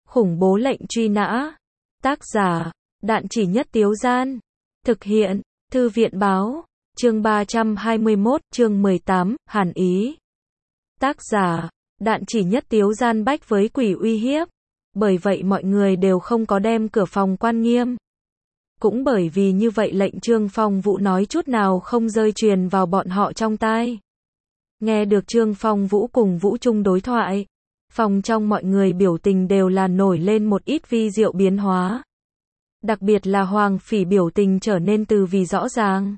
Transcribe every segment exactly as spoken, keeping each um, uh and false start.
Khủng bố lệnh truy nã. Tác giả, Đạn Chỉ Nhất Tiếu Gian. Thực hiện, Thư viện báo. Chương ba trăm hai mươi mốt, chương mười tám, Hàn Ý. Tác giả, Đạn Chỉ Nhất Tiếu Gian bách với quỷ uy hiếp. Bởi vậy mọi người đều không có đem cửa phòng quan nghiêm. Cũng bởi vì như vậy lệnh Trương Phong Vũ nói chút nào không rơi truyền vào bọn họ trong tai. Nghe được Trương Phong Vũ cùng Vũ Trung đối thoại, phòng trong mọi người biểu tình đều là nổi lên một ít vi diệu biến hóa. Đặc biệt là Hoàng Phỉ biểu tình trở nên từ vì rõ ràng.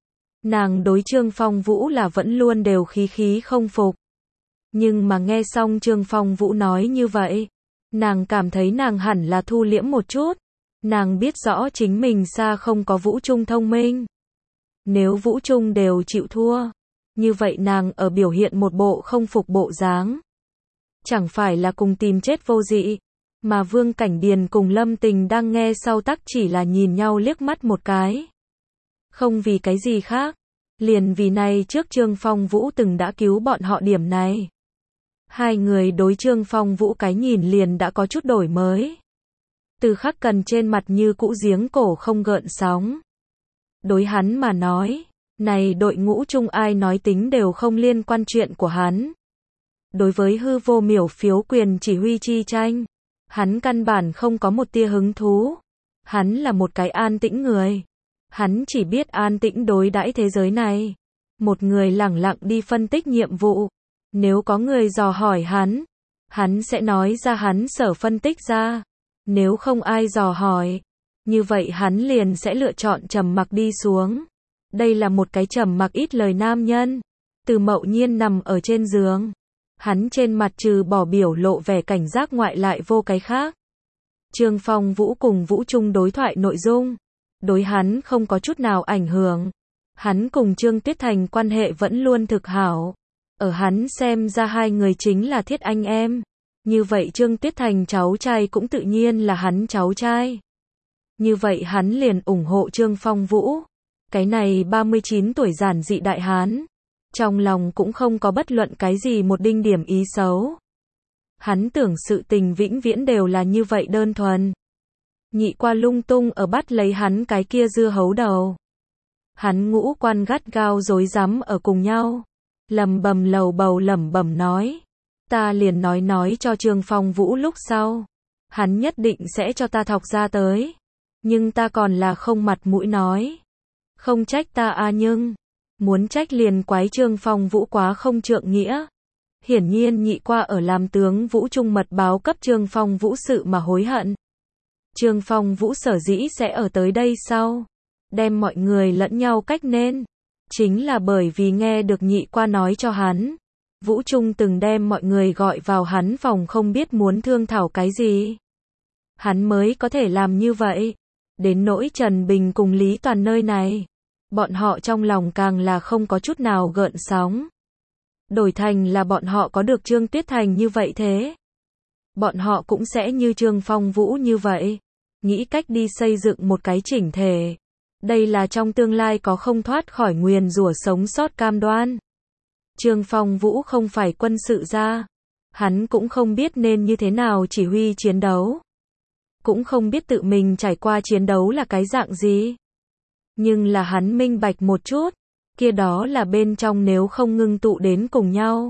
Nàng đối Trương Phong Vũ là vẫn luôn đều khí khí không phục. Nhưng mà nghe xong Trương Phong Vũ nói như vậy, nàng cảm thấy nàng hẳn là thu liễm một chút. Nàng biết rõ chính mình xa không có Vũ Trung thông minh. Nếu Vũ Trung đều chịu thua, như vậy nàng ở biểu hiện một bộ không phục bộ dáng. Chẳng phải là cùng tìm chết vô dị, mà Vương Cảnh Điền cùng Lâm Tình đang nghe sau tắc chỉ là nhìn nhau liếc mắt một cái. Không vì cái gì khác, liền vì này trước Trương Phong Vũ từng đã cứu bọn họ điểm này. Hai người đối Trương Phong Vũ cái nhìn liền đã có chút đổi mới. Từ khắc cần trên mặt như cũ giếng cổ không gợn sóng. Đối hắn mà nói, này đội ngũ chung ai nói tính đều không liên quan chuyện của hắn. Đối với hư vô miểu phiếu quyền chỉ huy chi tranh, hắn căn bản không có một tia hứng thú. Hắn là một cái an tĩnh người. Hắn chỉ biết an tĩnh đối đãi thế giới này. Một người lẳng lặng đi phân tích nhiệm vụ. Nếu có người dò hỏi hắn, hắn sẽ nói ra hắn sở phân tích ra. Nếu không ai dò hỏi, như vậy hắn liền sẽ lựa chọn trầm mặc đi xuống. Đây là một cái trầm mặc ít lời nam nhân. Từ Mậu Nhiên nằm ở trên giường, hắn trên mặt trừ bỏ biểu lộ vẻ cảnh giác ngoại lại vô cái khác. Trương Phong Vũ cùng Vũ Trung đối thoại nội dung, đối hắn không có chút nào ảnh hưởng. Hắn cùng Trương Tuyết Thành quan hệ vẫn luôn thực hảo. Ở hắn xem ra hai người chính là thiết anh em. Như vậy Trương Tuyết Thành cháu trai cũng tự nhiên là hắn cháu trai. Như vậy hắn liền ủng hộ Trương Phong Vũ. Cái này ba mươi chín tuổi giản dị đại hán. Trong lòng cũng không có bất luận cái gì một đinh điểm ý xấu. Hắn tưởng sự tình vĩnh viễn đều là như vậy đơn thuần. Nhị qua lung tung ở bắt lấy hắn cái kia dưa hấu đầu. Hắn ngũ quan gắt gao rối rắm ở cùng nhau. Lầm bầm lầu bầu lẩm bẩm nói. Ta liền nói nói cho Trương Phong Vũ lúc sau. Hắn nhất định sẽ cho ta thọc ra tới. Nhưng ta còn là không mặt mũi nói. Không trách ta à nhưng. Muốn trách liền quái Trương Phong Vũ quá không trượng nghĩa. Hiển nhiên nhị qua ở làm tướng Vũ Trung mật báo cấp Trương Phong Vũ sự mà hối hận. Trương Phong Vũ sở dĩ sẽ ở tới đây sau. Đem mọi người lẫn nhau cách nên. Chính là bởi vì nghe được nhị qua nói cho hắn. Vũ Trung từng đem mọi người gọi vào hắn phòng không biết muốn thương thảo cái gì. Hắn mới có thể làm như vậy. Đến nỗi Trần Bình cùng Lý Toàn nơi này. Bọn họ trong lòng càng là không có chút nào gợn sóng. Đổi thành là bọn họ có được Trương Tuyết Thành như vậy thế. Bọn họ cũng sẽ như Trương Phong Vũ như vậy. Nghĩ cách đi xây dựng một cái chỉnh thể. Đây là trong tương lai có không thoát khỏi nguyền rủa sống sót cam đoan. Trương Phong Vũ không phải quân sự gia. Hắn cũng không biết nên như thế nào chỉ huy chiến đấu. Cũng không biết tự mình trải qua chiến đấu là cái dạng gì. Nhưng là hắn minh bạch một chút. Kia đó là bên trong nếu không ngưng tụ đến cùng nhau.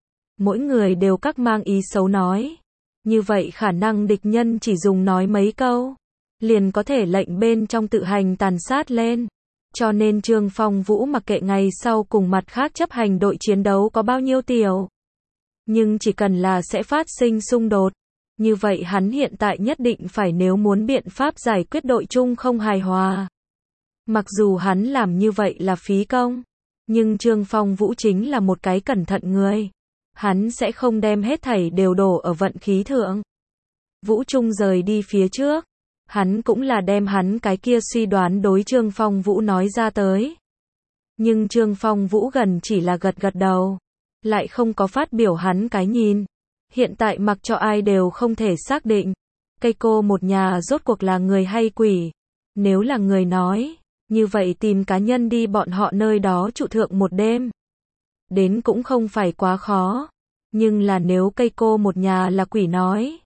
Mỗi người đều các mang ý xấu nói. Như vậy khả năng địch nhân chỉ dùng nói mấy câu. Liền có thể lệnh bên trong tự hành tàn sát lên. Cho nên Trương Phong Vũ mặc kệ ngày sau cùng mặt khác chấp hành đội chiến đấu có bao nhiêu tiểu. Nhưng chỉ cần là sẽ phát sinh xung đột. Như vậy hắn hiện tại nhất định phải nếu muốn biện pháp giải quyết đội chung không hài hòa. Mặc dù hắn làm như vậy là phí công. Nhưng Trương Phong Vũ chính là một cái cẩn thận người. Hắn sẽ không đem hết thảy đều đổ ở vận khí thượng. Vũ Trung rời đi phía trước. Hắn cũng là đem hắn cái kia suy đoán đối Trương Phong Vũ nói ra tới. Nhưng Trương Phong Vũ gần chỉ là gật gật đầu. Lại không có phát biểu hắn cái nhìn. Hiện tại mặc cho ai đều không thể xác định. Cây cô một nhà rốt cuộc là người hay quỷ. Nếu là người nói, như vậy tìm cá nhân đi bọn họ nơi đó trụ thượng một đêm. Đến cũng không phải quá khó. Nhưng là nếu cây cô một nhà là quỷ nói.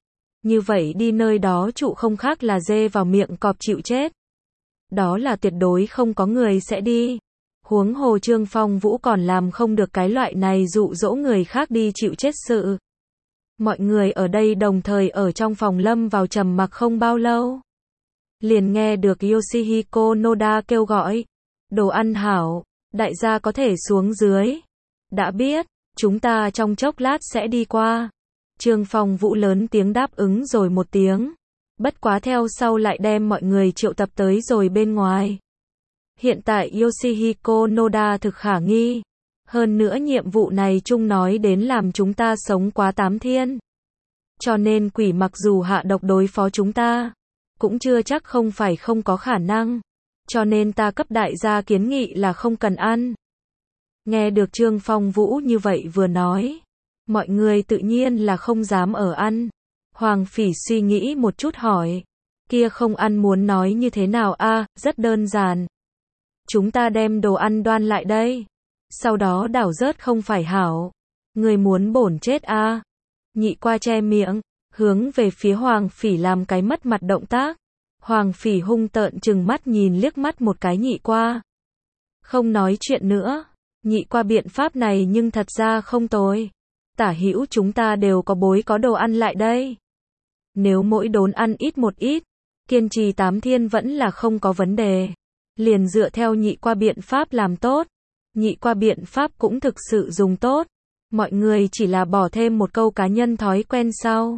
Như vậy đi nơi đó trụ không khác là dê vào miệng cọp chịu chết. Đó là tuyệt đối không có người sẽ đi. Huống hồ Trương Phong Vũ còn làm không được cái loại này dụ dỗ người khác đi chịu chết sự. Mọi người ở đây đồng thời ở trong phòng lâm vào trầm mặc không bao lâu. Liền nghe được Yoshihiko Noda kêu gọi. Đồ ăn hảo, đại gia có thể xuống dưới. Đã biết, chúng ta trong chốc lát sẽ đi qua. Trương Phong Vũ lớn tiếng đáp ứng rồi một tiếng. Bất quá theo sau lại đem mọi người triệu tập tới rồi bên ngoài. Hiện tại Yoshihiko Noda thực khả nghi. Hơn nữa nhiệm vụ này chung nói đến làm chúng ta sống quá tám thiên. Cho nên quỷ mặc dù hạ độc đối phó chúng ta, cũng chưa chắc không phải không có khả năng. Cho nên ta cấp đại gia kiến nghị là không cần ăn. Nghe được Trương Phong Vũ như vậy vừa nói, mọi người tự nhiên là không dám ở ăn. Hoàng Phỉ suy nghĩ một chút hỏi, kia không ăn muốn nói như thế nào a? À, rất đơn giản. Chúng ta đem đồ ăn đoan lại đây, sau đó đảo rớt không phải hảo. Người muốn bổn chết a? À? Nhị qua che miệng, hướng về phía Hoàng Phỉ làm cái mất mặt động tác. Hoàng Phỉ hung tợn trừng mắt nhìn liếc mắt một cái nhị qua. Không nói chuyện nữa, nhị qua biện pháp này nhưng thật ra không tồi. Tả hữu chúng ta đều có bối có đồ ăn lại đây. Nếu mỗi đốn ăn ít một ít, kiên trì tám thiên vẫn là không có vấn đề. Liền dựa theo nhị qua biện pháp làm tốt. Nhị qua biện pháp cũng thực sự dùng tốt. Mọi người chỉ là bỏ thêm một câu cá nhân thói quen sau.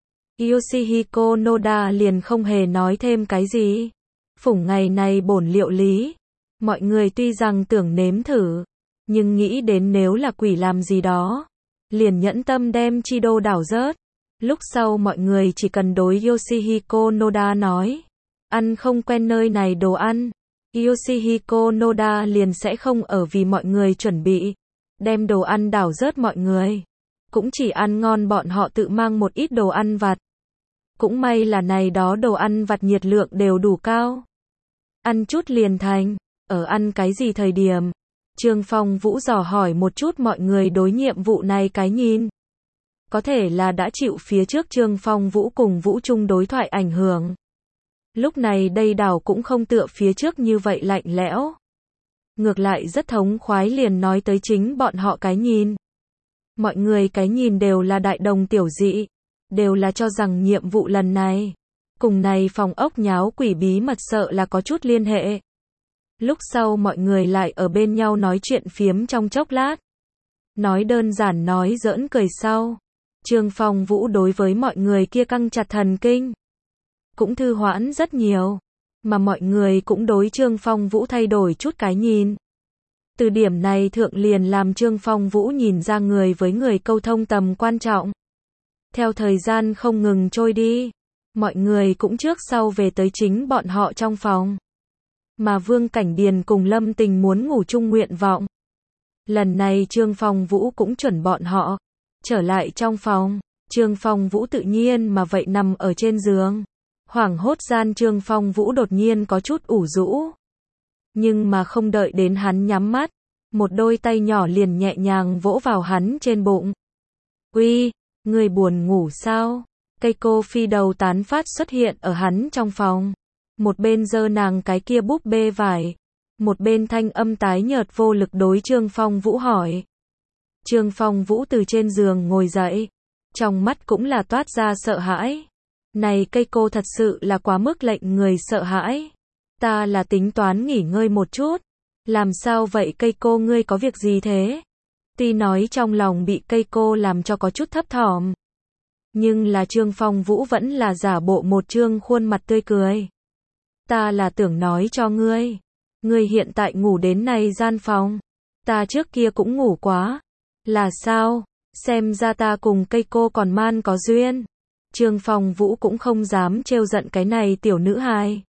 Yoshihiko Noda liền không hề nói thêm cái gì. Phủng ngày này bổn liệu lý. Mọi người tuy rằng tưởng nếm thử, nhưng nghĩ đến nếu là quỷ làm gì đó, liền nhẫn tâm đem chi đô đảo rớt. Lúc sau mọi người chỉ cần đối Yoshihiko Noda nói, ăn không quen nơi này đồ ăn, Yoshihiko Noda liền sẽ không ở vì mọi người chuẩn bị, đem đồ ăn đảo rớt mọi người. Cũng chỉ ăn ngon bọn họ tự mang một ít đồ ăn vặt. Cũng may là này đó đồ ăn vặt nhiệt lượng đều đủ cao. Ăn chút liền thành, ở ăn cái gì thời điểm? Trương Phong Vũ dò hỏi một chút mọi người đối nhiệm vụ này cái nhìn. Có thể là đã chịu phía trước Trương Phong Vũ cùng Vũ Trung đối thoại ảnh hưởng. Lúc này đây đảo cũng không tựa phía trước như vậy lạnh lẽo. Ngược lại rất thống khoái liền nói tới chính bọn họ cái nhìn. Mọi người cái nhìn đều là đại đồng tiểu dị. Đều là cho rằng nhiệm vụ lần này, cùng này phòng ốc nháo quỷ bí mật sợ là có chút liên hệ. Lúc sau mọi người lại ở bên nhau nói chuyện phiếm trong chốc lát. Nói đơn giản nói giỡn cười sau. Trương Phong Vũ đối với mọi người kia căng chặt thần kinh. Cũng thư hoãn rất nhiều. Mà mọi người cũng đối Trương Phong Vũ thay đổi chút cái nhìn. Từ điểm này thượng liền làm Trương Phong Vũ nhìn ra người với người câu thông tầm quan trọng. Theo thời gian không ngừng trôi đi, mọi người cũng trước sau về tới chính bọn họ trong phòng. Mà Vương Cảnh Điền cùng Lâm Tình muốn ngủ chung nguyện vọng. Lần này Trương Phong Vũ cũng chuẩn bọn họ trở lại trong phòng. Trương Phong Vũ tự nhiên mà vậy nằm ở trên giường. Hoảng hốt gian Trương Phong Vũ đột nhiên có chút ủ rũ. Nhưng mà không đợi đến hắn nhắm mắt, một đôi tay nhỏ liền nhẹ nhàng vỗ vào hắn trên bụng. Uy, người buồn ngủ sao? Cây cô phi đầu tán phát xuất hiện ở hắn trong phòng. Một bên giơ nàng cái kia búp bê vải. Một bên thanh âm tái nhợt vô lực đối Trương Phong Vũ hỏi. Trương Phong Vũ từ trên giường ngồi dậy. Trong mắt cũng là toát ra sợ hãi. Này cây cô thật sự là quá mức lệnh người sợ hãi. Ta là tính toán nghỉ ngơi một chút. Làm sao vậy cây cô ngươi có việc gì thế? Tuy nói trong lòng bị cây cô làm cho có chút thấp thỏm. Nhưng là Trương Phong Vũ vẫn là giả bộ một trương khuôn mặt tươi cười. Ta là tưởng nói cho ngươi. Ngươi hiện tại ngủ đến này gian phòng. Ta trước kia cũng ngủ quá. Là sao? Xem ra ta cùng cây cô còn man có duyên. Trương Phong Vũ cũng không dám trêu giận cái này tiểu nữ hài.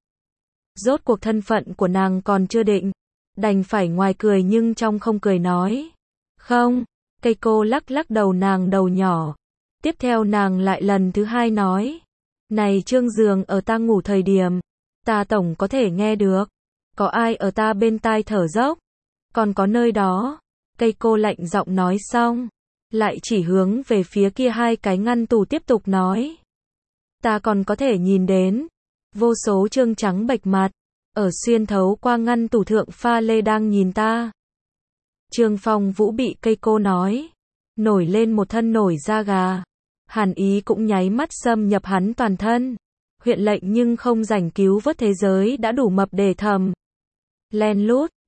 Rốt cuộc thân phận của nàng còn chưa định. Đành phải ngoài cười nhưng trong không cười nói. Không, cây cô lắc lắc đầu nàng đầu nhỏ. Tiếp theo nàng lại lần thứ hai nói. Này Trương giường ở ta ngủ thời điểm. Ta tổng có thể nghe được. Có ai ở ta bên tai thở dốc. Còn có nơi đó. Cây cô lạnh giọng nói xong. Lại chỉ hướng về phía kia hai cái ngăn tủ tiếp tục nói. Ta còn có thể nhìn đến vô số trương trắng bệch mặt, ở xuyên thấu qua ngăn tủ thượng pha lê đang nhìn ta. Trương Phong Vũ bị cây cô nói, nổi lên một thân nổi da gà. Hàn ý cũng nháy mắt xâm nhập hắn toàn thân. Huyện lệnh nhưng không rảnh cứu vớt thế giới đã đủ mập để thầm. Len lút,